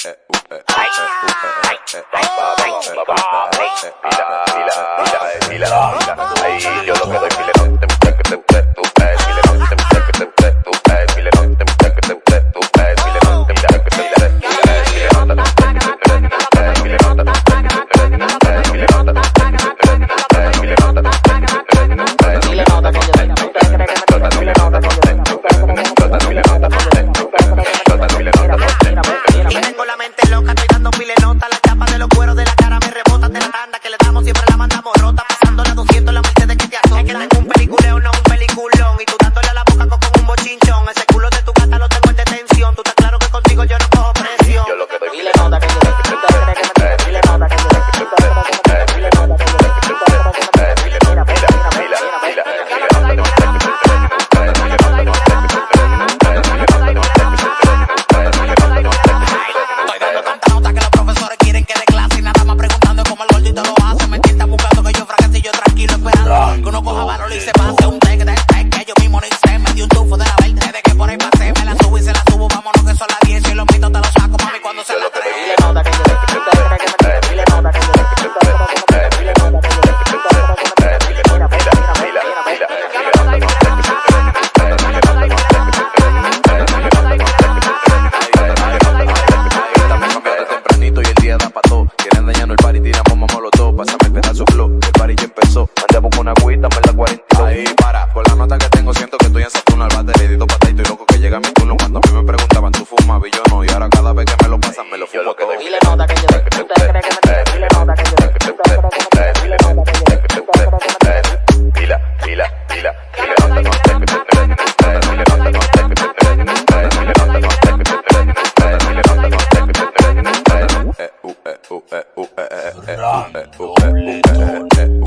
Ahí yo lo que doy filetón, te mujer que te filetón, tengo la mente loca, estoy dando pilenota, la chapa de los cueros de la cara me rebota, de la tanda que le damos siempre la mandamos rota, pasando la 200 la Mercedes que te azota. Es que tengo un peliculeo, no un peliculón, y tú dándole a la boca con un bochinchón, ese culo de tu gata lo tengo en detención, tú estás claro que contigo yo no cojo presión. Yo lo que doy pilenota, que yo que uno coja valor y se pase un take del take, que yo mismo ni sé, me di un tufo de la verde, de que por ahí pasé, me la subo y se la subo, vámonos que son las 10 y los mitos te los saco, mami, cuando se la trae. Tempranito y el día da pa' todo, quieren dañarnos el party, tiramos más molotov, pásame el pedazo flow, el party ya empezó. Una agüita, me la 42. Ahí para, con la nota que tengo siento que estoy en Saturno al bate, le dito patadito y loco que llega mi turno. Cuando a mí me preguntaban, tú fumabas y yo no, y ahora cada vez que me lo pasan me lo fumo todo. Dile nota que yo dile nota que yo dile nota